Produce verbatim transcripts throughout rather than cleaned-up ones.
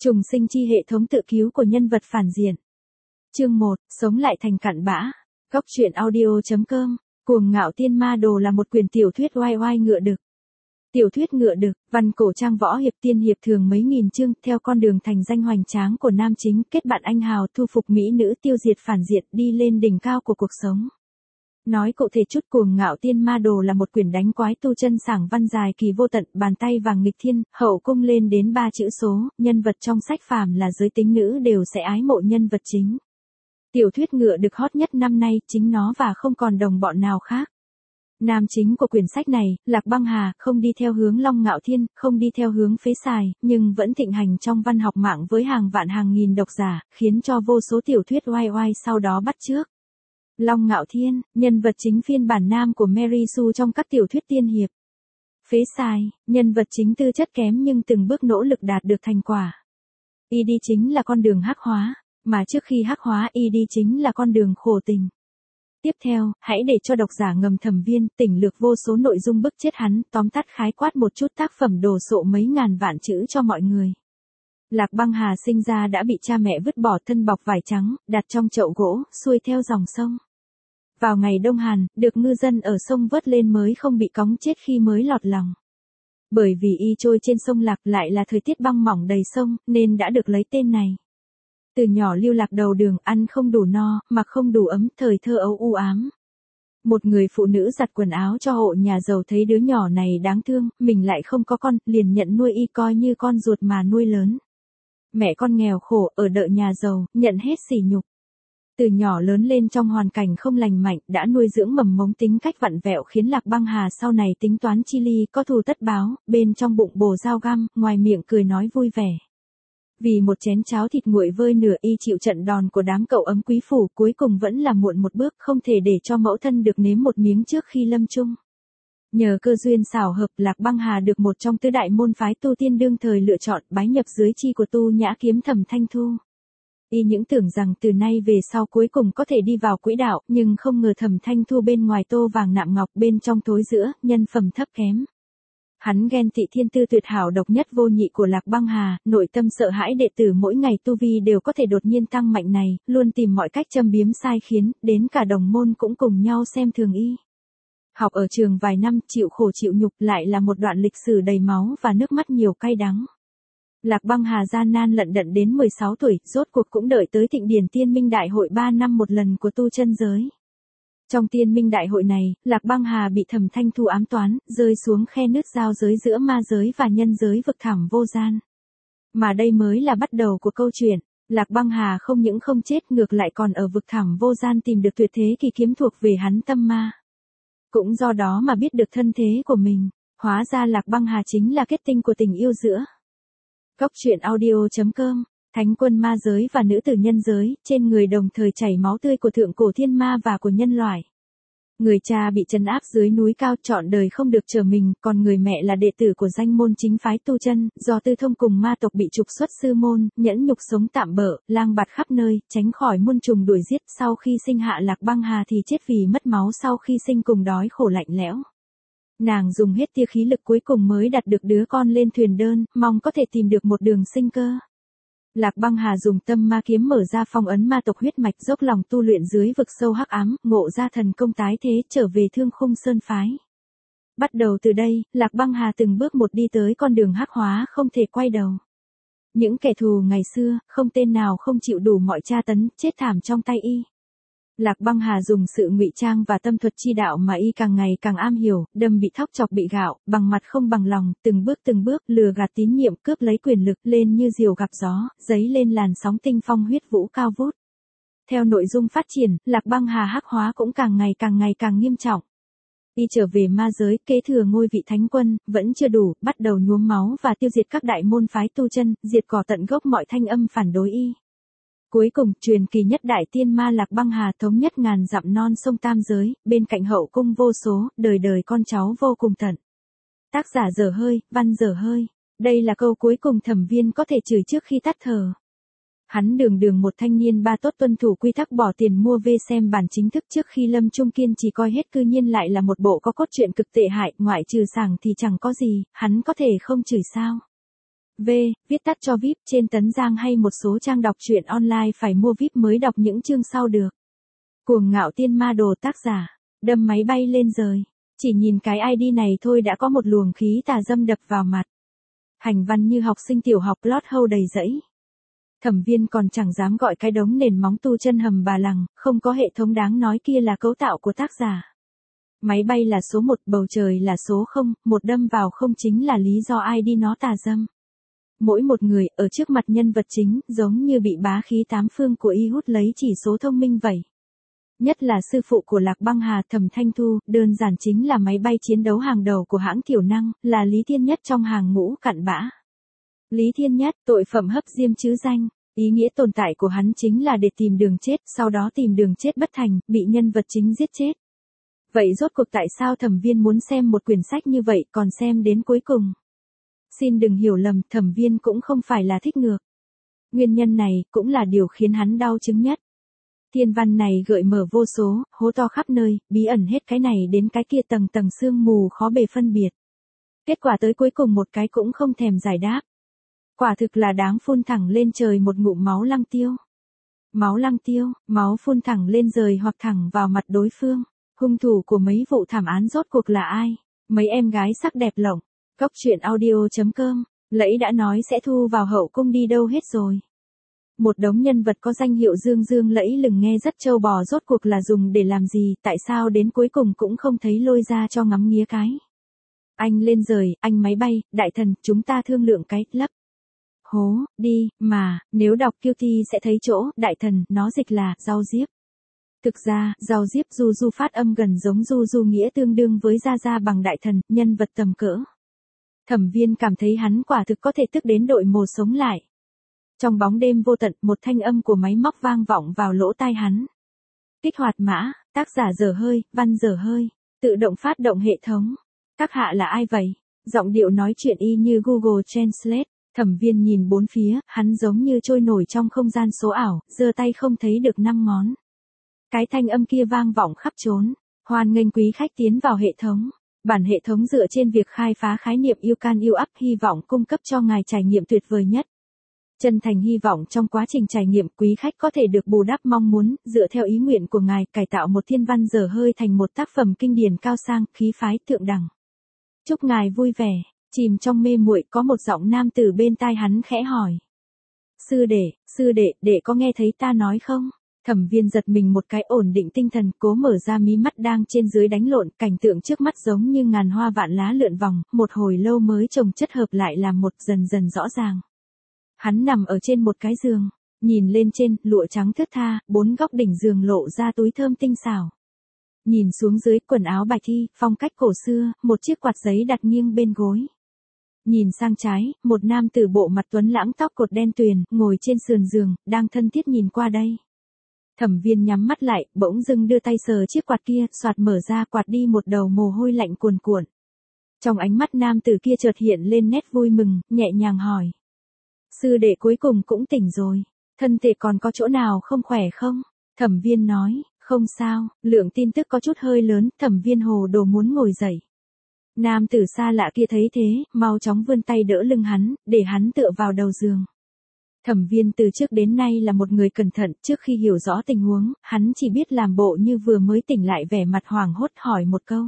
Trùng sinh chi hệ thống tự cứu của nhân vật phản diện. Chương một, sống lại thành cặn bã. Góc truyện audio chấm com. Cuồng ngạo tiên ma đồ là một quyển tiểu thuyết oai oai ngựa đực. Tiểu thuyết ngựa đực, văn cổ trang võ hiệp tiên hiệp thường mấy nghìn chương, theo con đường thành danh hoành tráng của nam chính, kết bạn anh hào, thu phục mỹ nữ, tiêu diệt phản diện, đi lên đỉnh cao của cuộc sống. Nói cụ thể chút, Cuồng ngạo tiên ma đồ là một quyển đánh quái tu chân sảng văn dài kỳ vô tận, bàn tay vàng nghịch thiên, hậu cung lên đến ba chữ số, nhân vật trong sách phàm là giới tính nữ đều sẽ ái mộ nhân vật chính. Tiểu thuyết ngựa đực hot nhất năm nay, chính nó và không còn đồng bọn nào khác. Nam chính của quyển sách này, Lạc Băng Hà, không đi theo hướng Long Ngạo Thiên, không đi theo hướng phế xài, nhưng vẫn thịnh hành trong văn học mạng với hàng vạn hàng nghìn độc giả, khiến cho vô số tiểu thuyết oai oai sau đó bắt chước. Long Ngạo Thiên, nhân vật chính phiên bản nam của Mary Sue trong các tiểu thuyết tiên hiệp. Phế xài, nhân vật chính tư chất kém nhưng từng bước nỗ lực đạt được thành quả. Y đi chính là con đường hắc hóa, mà trước khi hắc hóa Y đi chính là con đường khổ tình. Tiếp theo, hãy để cho độc giả ngầm thẩm viên, tỉnh lược vô số nội dung bức chết hắn, tóm tắt khái quát một chút tác phẩm đồ sộ mấy ngàn vạn chữ cho mọi người. Lạc Băng Hà sinh ra đã bị cha mẹ vứt bỏ, thân bọc vải trắng, đặt trong chậu gỗ, xuôi theo dòng sông. Vào ngày Đông Hàn, được ngư dân ở sông vớt lên mới không bị cóng chết khi mới lọt lòng. Bởi vì y trôi trên sông Lạc lại là thời tiết băng mỏng đầy sông, nên đã được lấy tên này. Từ nhỏ lưu lạc đầu đường, ăn không đủ no, mặc không đủ ấm, thời thơ ấu u ám. Một người phụ nữ giặt quần áo cho hộ nhà giàu thấy đứa nhỏ này đáng thương, mình lại không có con, liền nhận nuôi y coi như con ruột mà nuôi lớn. Mẹ con nghèo khổ, ở đợ nhà giàu, nhận hết sỉ nhục. Từ nhỏ lớn lên trong hoàn cảnh không lành mạnh, đã nuôi dưỡng mầm mống tính cách vặn vẹo khiến Lạc Băng Hà sau này tính toán chi ly, có thù tất báo, bên trong bụng bồ dao găm, ngoài miệng cười nói vui vẻ. Vì một chén cháo thịt nguội vơi nửa y chịu trận đòn của đám cậu ấm quý phủ, cuối cùng vẫn là muộn một bước, không thể để cho mẫu thân được nếm một miếng trước khi lâm chung. Nhờ cơ duyên xảo hợp, Lạc Băng Hà được một trong tứ đại môn phái tu tiên đương thời lựa chọn, bái nhập dưới chi của Tu Nhã Kiếm Thẩm Thanh Thu. Y những tưởng rằng từ nay về sau cuối cùng có thể đi vào quỹ đạo, nhưng không ngờ Thẩm Thanh Thu bên ngoài tô vàng nạm ngọc, bên trong thối giữa, nhân phẩm thấp kém. Hắn ghen tị thiên tư tuyệt hảo độc nhất vô nhị của Lạc Băng Hà, nội tâm sợ hãi đệ tử mỗi ngày tu vi đều có thể đột nhiên tăng mạnh này, luôn tìm mọi cách châm biếm sai khiến, đến cả đồng môn cũng cùng nhau xem thường y. Học ở trường vài năm, chịu khổ chịu nhục, lại là một đoạn lịch sử đầy máu và nước mắt nhiều cay đắng. Lạc Băng Hà gian nan lận đận đến mười sáu tuổi, rốt cuộc cũng đợi tới thịnh điển tiên minh đại hội ba năm một lần của tu chân giới. Trong tiên minh đại hội này, Lạc Băng Hà bị Thẩm Thanh Thu ám toán, rơi xuống khe nứt giao giới giữa ma giới và nhân giới vực thẳm vô gian. Mà đây mới là bắt đầu của câu chuyện, Lạc Băng Hà không những không chết, ngược lại còn ở vực thẳm vô gian tìm được tuyệt thế kỳ kiếm thuộc về hắn tâm ma. Cũng do đó mà biết được thân thế của mình, hóa ra Lạc Băng Hà chính là kết tinh của tình yêu giữa. Góc truyện audio chấm com. Thánh quân ma giới và nữ tử nhân giới, trên người đồng thời chảy máu tươi của thượng cổ thiên ma và của nhân loại. Người cha bị trấn áp dưới núi cao, trọn đời không được trở mình, còn người mẹ là đệ tử của danh môn chính phái tu chân, do tư thông cùng ma tộc bị trục xuất sư môn, nhẫn nhục sống tạm bợ, lang bạt khắp nơi, tránh khỏi muôn trùng đuổi giết. Sau khi sinh hạ Lạc Băng Hà thì chết vì mất máu, sau khi sinh cùng đói khổ lạnh lẽo. Nàng dùng hết tia khí lực cuối cùng mới đặt được đứa con lên thuyền đơn, mong có thể tìm được một đường sinh cơ. Lạc Băng Hà dùng tâm ma kiếm mở ra phong ấn ma tộc huyết mạch, dốc lòng tu luyện dưới vực sâu hắc ám, ngộ ra thần công tái thế, trở về Thương Khung Sơn phái. Bắt đầu từ đây, Lạc Băng Hà từng bước một đi tới con đường hắc hóa không thể quay đầu. Những kẻ thù ngày xưa, không tên nào không chịu đủ mọi tra tấn, chết thảm trong tay y. Lạc Băng Hà dùng sự ngụy trang và tâm thuật chi đạo mà y càng ngày càng am hiểu, đâm bị thóc chọc bị gạo, bằng mặt không bằng lòng, từng bước từng bước, lừa gạt tín nhiệm, cướp lấy quyền lực, lên như diều gặp gió, dấy lên làn sóng tinh phong huyết vũ cao vút. Theo nội dung phát triển, Lạc Băng Hà hắc hóa cũng càng ngày càng ngày càng nghiêm trọng. Y trở về ma giới, kế thừa ngôi vị thánh quân, vẫn chưa đủ, bắt đầu nhuốm máu và tiêu diệt các đại môn phái tu chân, diệt cỏ tận gốc mọi thanh âm phản đối y. Cuối cùng, truyền kỳ nhất đại tiên ma Lạc Băng Hà thống nhất ngàn dặm non sông tam giới, bên cạnh hậu cung vô số, đời đời con cháu vô cùng tận. Tác giả dở hơi, văn dở hơi. Đây là câu cuối cùng thẩm viên có thể chửi trước khi tắt thở. Hắn đường đường một thanh niên ba tốt tuân thủ quy tắc bỏ tiền mua về xem bản chính thức trước khi lâm chung kiên chỉ coi hết, cư nhiên lại là một bộ có cốt truyện cực tệ hại, ngoại trừ sảng thì chẳng có gì, hắn có thể không chửi sao. V, viết tắt cho vê i pê trên Tấn Giang hay một số trang đọc truyện online phải mua vê i pê mới đọc những chương sau được. Cuồng ngạo tiên ma đồ tác giả, đâm máy bay lên rời. Chỉ nhìn cái i đê này thôi đã có một luồng khí tà dâm đập vào mặt. Hành văn như học sinh tiểu học lót hâu đầy rẫy. Thẩm Viên còn chẳng dám gọi cái đống nền móng tu chân hầm bà lằng, không có hệ thống đáng nói kia là cấu tạo của tác giả. Máy bay là số một, bầu trời là số không, một đâm vào không chính là lý do i đê nó tà dâm. Mỗi một người, ở trước mặt nhân vật chính, giống như bị bá khí tám phương của y hút lấy chỉ số thông minh vậy. Nhất là sư phụ của Lạc Băng Hà Thẩm Thanh Thu, đơn giản chính là máy bay chiến đấu hàng đầu của hãng Thiểu Năng, là Lý Thiên Nhất trong hàng ngũ cặn bã. Lý Thiên Nhất, tội phẩm hấp diêm chứ danh, ý nghĩa tồn tại của hắn chính là để tìm đường chết, sau đó tìm đường chết bất thành, bị nhân vật chính giết chết. Vậy rốt cuộc tại sao Thẩm Viên muốn xem một quyển sách như vậy còn xem đến cuối cùng? Xin đừng hiểu lầm, Thẩm Viên cũng không phải là thích ngược. Nguyên nhân này cũng là điều khiến hắn đau chứng nhất. Thiên văn này gợi mở vô số, hố to khắp nơi, bí ẩn hết cái này đến cái kia tầng tầng sương mù khó bề phân biệt. Kết quả tới cuối cùng một cái cũng không thèm giải đáp. Quả thực là đáng phun thẳng lên trời một ngụm máu lăng tiêu. Máu lăng tiêu, máu phun thẳng lên trời hoặc thẳng vào mặt đối phương. Hung thủ của mấy vụ thảm án rốt cuộc là ai? Mấy em gái sắc đẹp lộng. Cốc truyện audio chấm com, Lẫy đã nói sẽ thu vào hậu cung đi đâu hết rồi. Một đống nhân vật có danh hiệu dương dương lẫy lừng nghe rất trâu bò rốt cuộc là dùng để làm gì, tại sao đến cuối cùng cũng không thấy lôi ra cho ngắm nghía cái. Anh lên rời, anh máy bay, đại thần, chúng ta thương lượng cái, lấp. Hố, đi, mà, nếu đọc kiêu thi sẽ thấy chỗ, đại thần, nó dịch là, rau diếp. Thực ra, rau diếp du du phát âm gần giống du du nghĩa tương đương với gia gia bằng đại thần, nhân vật tầm cỡ. Thẩm Viên cảm thấy hắn quả thực có thể tức đến đội mồ sống lại. Trong bóng đêm vô tận, một thanh âm của máy móc vang vọng vào lỗ tai hắn. Kích hoạt mã, tác giả dở hơi, văn dở hơi, tự động phát động hệ thống. Các hạ là ai vậy? Giọng điệu nói chuyện y như Google Translate. Thẩm Viên nhìn bốn phía, hắn giống như trôi nổi trong không gian số ảo, giơ tay không thấy được năm ngón. Cái thanh âm kia vang vọng khắp trốn. Hoan nghênh quý khách tiến vào hệ thống. Bản hệ thống dựa trên việc khai phá khái niệm You Can You Up, hy vọng cung cấp cho ngài trải nghiệm tuyệt vời nhất. Chân thành hy vọng trong quá trình trải nghiệm quý khách có thể được bù đắp mong muốn, dựa theo ý nguyện của ngài, cải tạo một thiên văn dở hơi thành một tác phẩm kinh điển cao sang, khí phái, thượng đẳng. Chúc ngài vui vẻ. Chìm trong mê muội, có một giọng nam từ bên tai hắn khẽ hỏi. Sư đệ, sư đệ, đệ có nghe thấy ta nói không? Thẩm Viên giật mình một cái, ổn định tinh thần, cố mở ra mí mắt đang trên dưới đánh lộn, cảnh tượng trước mắt giống như ngàn hoa vạn lá lượn vòng, một hồi lâu mới chồng chất hợp lại làm một, dần dần rõ ràng. Hắn nằm ở trên một cái giường, nhìn lên trên, lụa trắng thướt tha, bốn góc đỉnh giường lộ ra túi thơm tinh xảo. Nhìn xuống dưới, quần áo bạch thi, phong cách cổ xưa, một chiếc quạt giấy đặt nghiêng bên gối. Nhìn sang trái, một nam tử bộ mặt tuấn lãng tóc cột đen tuyền, ngồi trên sườn giường, đang thân thiết nhìn qua đây. Thẩm Viên nhắm mắt lại, bỗng dưng đưa tay sờ chiếc quạt kia, xoạt mở ra quạt đi một đầu mồ hôi lạnh cuồn cuộn. Trong ánh mắt nam tử kia chợt hiện lên nét vui mừng, nhẹ nhàng hỏi. Sư đệ cuối cùng cũng tỉnh rồi, thân thể còn có chỗ nào không khỏe không? Thẩm Viên nói, không sao, lượng tin tức có chút hơi lớn, Thẩm Viên hồ đồ muốn ngồi dậy. Nam tử xa lạ kia thấy thế, mau chóng vươn tay đỡ lưng hắn, để hắn tựa vào đầu giường. Thẩm Viên từ trước đến nay là một người cẩn thận, trước khi hiểu rõ tình huống, hắn chỉ biết làm bộ như vừa mới tỉnh lại, vẻ mặt hoảng hốt hỏi một câu.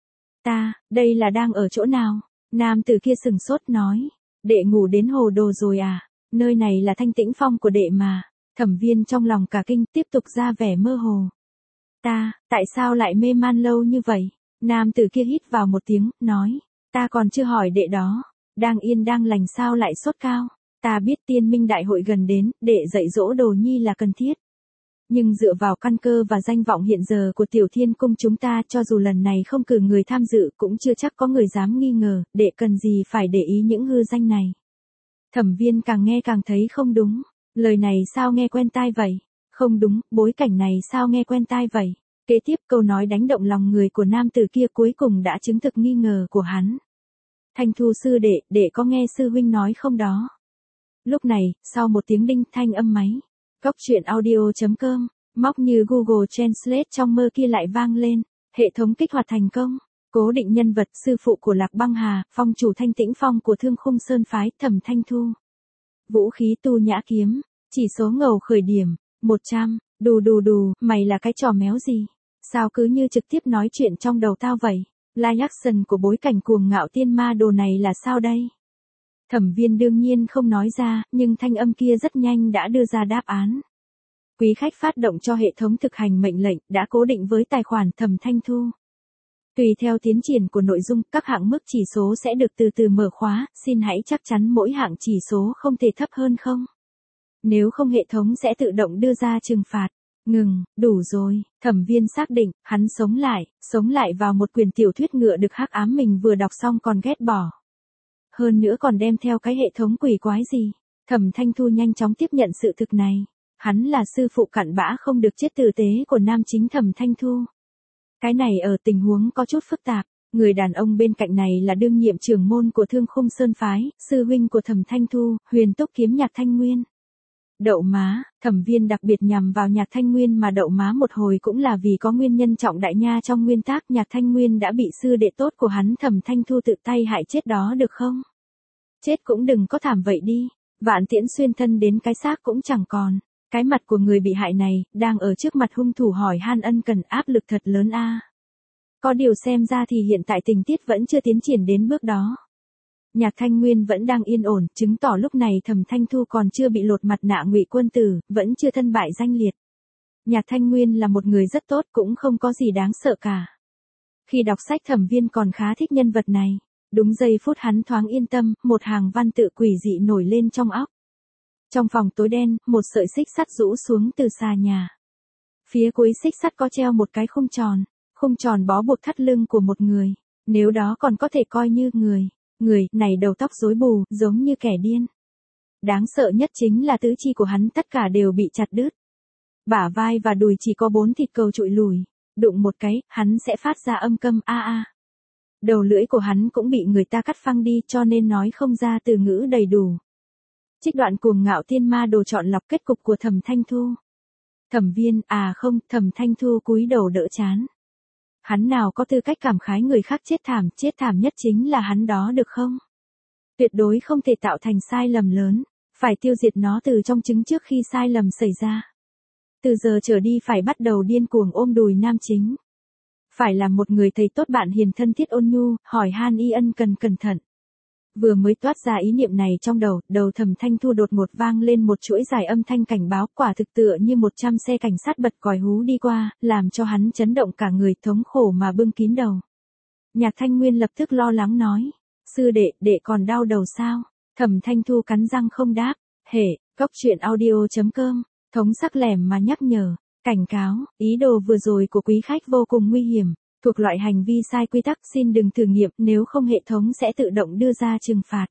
Ta, đây là đang ở chỗ nào? Nam tử kia sừng sốt nói. Đệ ngủ đến hồ đồ rồi à? Nơi này là Thanh Tĩnh Phong của đệ mà. Thẩm Viên trong lòng cả kinh, tiếp tục ra vẻ mơ hồ. Ta, tại sao lại mê man lâu như vậy? Nam tử kia hít vào một tiếng, nói. Ta còn chưa hỏi đệ đó. Đang yên đang lành sao lại sốt cao? Ta biết Tiên Minh Đại hội gần đến, đệ dạy dỗ đồ nhi là cần thiết. Nhưng dựa vào căn cơ và danh vọng hiện giờ của Tiểu Thiên Cung chúng ta, cho dù lần này không cử người tham dự cũng chưa chắc có người dám nghi ngờ, đệ cần gì phải để ý những hư danh này. Thẩm Viên càng nghe càng thấy không đúng, lời này sao nghe quen tai vậy? Không đúng, bối cảnh này sao nghe quen tai vậy? Kế tiếp câu nói đánh động lòng người của nam tử kia cuối cùng đã chứng thực nghi ngờ của hắn. Thanh Thu sư đệ, đệ có nghe sư huynh nói không đó? Lúc này, sau một tiếng đinh, thanh âm máy. Cốc truyện audio chấm com, móc như Google Translate trong mơ kia lại vang lên. Hệ thống kích hoạt thành công. Cố định nhân vật sư phụ của Lạc Băng Hà, phong chủ Thanh Tĩnh Phong của Thương Khung Sơn phái, Thẩm Thanh Thu. Vũ khí tu nhã kiếm, chỉ số ngầu khởi điểm, một trăm, đù đù đù, mày là cái trò méo gì? Sao cứ như trực tiếp nói chuyện trong đầu tao vậy? Live action của bối cảnh cuồng ngạo tiên ma đồ này là sao đây? Thẩm Viên đương nhiên không nói ra, nhưng thanh âm kia rất nhanh đã đưa ra đáp án. Quý khách phát động cho hệ thống thực hành mệnh lệnh, đã cố định với tài khoản Thẩm Thanh Thu. Tùy theo tiến triển của nội dung, các hạng mức chỉ số sẽ được từ từ mở khóa, xin hãy chắc chắn mỗi hạng chỉ số không thể thấp hơn không. Nếu không hệ thống sẽ tự động đưa ra trừng phạt. Ngừng, đủ rồi, Thẩm Viên xác định, hắn sống lại, sống lại vào một quyển tiểu thuyết ngựa được hắc ám mình vừa đọc xong còn ghét bỏ. Hơn nữa còn đem theo cái hệ thống quỷ quái gì. Thẩm Thanh Thu nhanh chóng tiếp nhận sự thực này. Hắn là sư phụ cặn bã không được chết tử tế của nam chính Thẩm Thanh Thu. Cái này ở tình huống có chút phức tạp, người đàn ông bên cạnh này là đương nhiệm trưởng môn của Thương Khung Sơn phái, sư huynh của Thẩm Thanh Thu, Huyền Tốc kiếm Nhạc Thanh Nguyên. Đậu má, Thẩm Viên đặc biệt nhằm vào Nhạc Thanh Nguyên mà đậu má một hồi cũng là vì có nguyên nhân trọng đại nha. Trong nguyên tác Nhạc Thanh Nguyên đã bị sư đệ tốt của hắn Thẩm Thanh Thu tự tay hại chết đó được không? Chết cũng đừng có thảm vậy đi, vạn tiễn xuyên thân đến cái xác cũng chẳng còn. Cái mặt của người bị hại này, đang ở trước mặt hung thủ hỏi han ân cần, áp lực thật lớn a. Có điều xem ra thì hiện tại tình tiết vẫn chưa tiến triển đến bước đó. Nhạc Thanh Nguyên vẫn đang yên ổn, chứng tỏ lúc này Thẩm Thanh Thu còn chưa bị lột mặt nạ ngụy quân tử, vẫn chưa thân bại danh liệt. Nhạc Thanh Nguyên là một người rất tốt, cũng không có gì đáng sợ cả. Khi đọc sách Thẩm Viên còn khá thích nhân vật này. Đúng giây phút hắn thoáng yên tâm, một hàng văn tự quỷ dị nổi lên trong óc. Trong phòng tối đen, một sợi xích sắt rũ xuống từ xa nhà. Phía cuối xích sắt có treo một cái khung tròn, khung tròn bó buộc thắt lưng của một người. Nếu đó còn có thể coi như người, người này đầu tóc rối bù, giống như kẻ điên. Đáng sợ nhất chính là tứ chi của hắn tất cả đều bị chặt đứt. Bả vai và đùi chỉ có bốn thịt cầu trụi lùi, đụng một cái, hắn sẽ phát ra âm câm a a. Đầu lưỡi của hắn cũng bị người ta cắt phăng đi cho nên nói không ra từ ngữ đầy đủ. Trích đoạn cuồng ngạo tiên ma đồ chọn lọc kết cục của Thẩm Thanh Thu. Thẩm Viên, à không, Thẩm Thanh Thu cúi đầu đỡ chán. Hắn nào có tư cách cảm khái người khác chết thảm, chết thảm nhất chính là hắn đó được không? Tuyệt đối không thể tạo thành sai lầm lớn, phải tiêu diệt nó từ trong trứng trước khi sai lầm xảy ra. Từ giờ trở đi phải bắt đầu điên cuồng ôm đùi nam chính. Phải là một người thầy tốt bạn hiền thân thiết ôn nhu, hỏi han y ân cần cẩn thận. Vừa mới toát ra ý niệm này trong đầu, đầu Thẩm Thanh Thu đột ngột vang lên một chuỗi dài âm thanh cảnh báo, quả thực tựa như một trăm xe cảnh sát bật còi hú đi qua, làm cho hắn chấn động cả người, thống khổ mà bưng kín đầu. Nhạc Thanh Nguyên lập tức lo lắng nói, sư đệ, đệ còn đau đầu sao? Thẩm Thanh Thu cắn răng không đáp, hệ, góc truyện audio chấm com, thống sắc lẻm mà nhắc nhở, cảnh cáo, ý đồ vừa rồi của quý khách vô cùng nguy hiểm. Thuộc loại hành vi sai quy tắc, xin đừng thử nghiệm, nếu không hệ thống sẽ tự động đưa ra trừng phạt.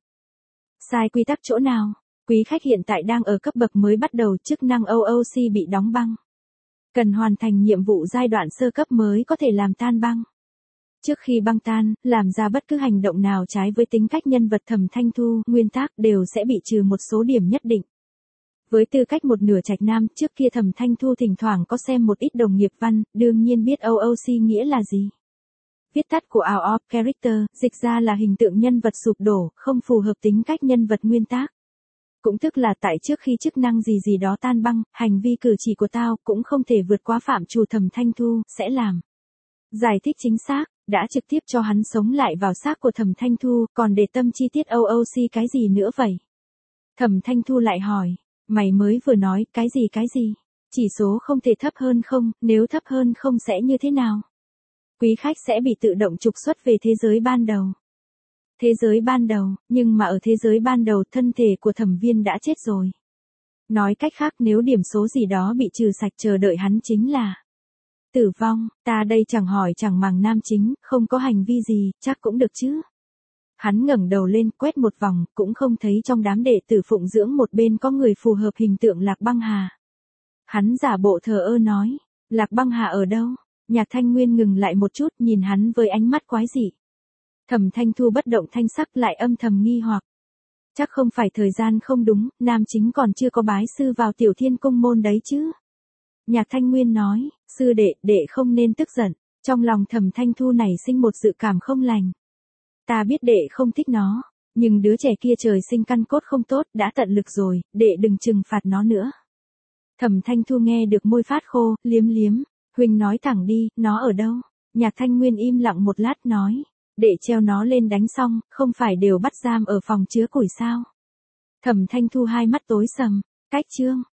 Sai quy tắc chỗ nào? Quý khách hiện tại đang ở cấp bậc mới bắt đầu, chức năng o o xê bị đóng băng. Cần hoàn thành nhiệm vụ giai đoạn sơ cấp mới có thể làm tan băng. Trước khi băng tan, làm ra bất cứ hành động nào trái với tính cách nhân vật Thẩm Thanh Thu, nguyên tác đều sẽ bị trừ một số điểm nhất định. Với tư cách một nửa trạch nam, trước kia Thẩm Thanh Thu thỉnh thoảng có xem một ít đồng nghiệp văn, đương nhiên biết o o xê nghĩa là gì. Viết tắt của out of character, dịch ra là hình tượng nhân vật sụp đổ, không phù hợp tính cách nhân vật nguyên tác. Cũng tức là tại trước khi chức năng gì gì đó tan băng, hành vi cử chỉ của tao cũng không thể vượt quá phạm trù Thẩm Thanh Thu sẽ làm. Giải thích chính xác, đã trực tiếp cho hắn sống lại vào xác của Thẩm Thanh Thu, còn để tâm chi tiết o o xê cái gì nữa vậy? Thẩm Thanh Thu lại hỏi. Mày mới vừa nói, cái gì cái gì? Chỉ số không thể thấp hơn không, nếu thấp hơn không sẽ như thế nào? Quý khách sẽ bị tự động trục xuất về thế giới ban đầu. Thế giới ban đầu, nhưng mà ở thế giới ban đầu thân thể của Thẩm Viên đã chết rồi. Nói cách khác nếu điểm số gì đó bị trừ sạch chờ đợi hắn chính là tử vong, ta đây chẳng hỏi chẳng màng nam chính, không có hành vi gì, chắc cũng được chứ. Hắn ngẩng đầu lên, quét một vòng, cũng không thấy trong đám đệ tử phụng dưỡng một bên có người phù hợp hình tượng Lạc Băng Hà. Hắn giả bộ thờ ơ nói, Lạc Băng Hà ở đâu? Nhạc Thanh Nguyên ngừng lại một chút, nhìn hắn với ánh mắt quái dị. Thẩm Thanh Thu bất động thanh sắc lại âm thầm nghi hoặc. Chắc không phải thời gian không đúng, nam chính còn chưa có bái sư vào Tiểu Thiên Cung môn đấy chứ. Nhạc Thanh Nguyên nói, sư đệ, đệ không nên tức giận. Trong lòng Thẩm Thanh Thu nảy sinh một dự cảm không lành. Ta biết đệ không thích nó, nhưng đứa trẻ kia trời sinh căn cốt không tốt, đã tận lực rồi, đệ đừng trừng phạt nó nữa. Thẩm Thanh Thu nghe được môi phát khô, liếm liếm, huynh nói thẳng đi, nó ở đâu? Nhạc Thanh Nguyên im lặng một lát nói, đệ treo nó lên đánh xong, không phải đều bắt giam ở phòng chứa củi sao? Thẩm Thanh Thu hai mắt tối sầm, cách chương,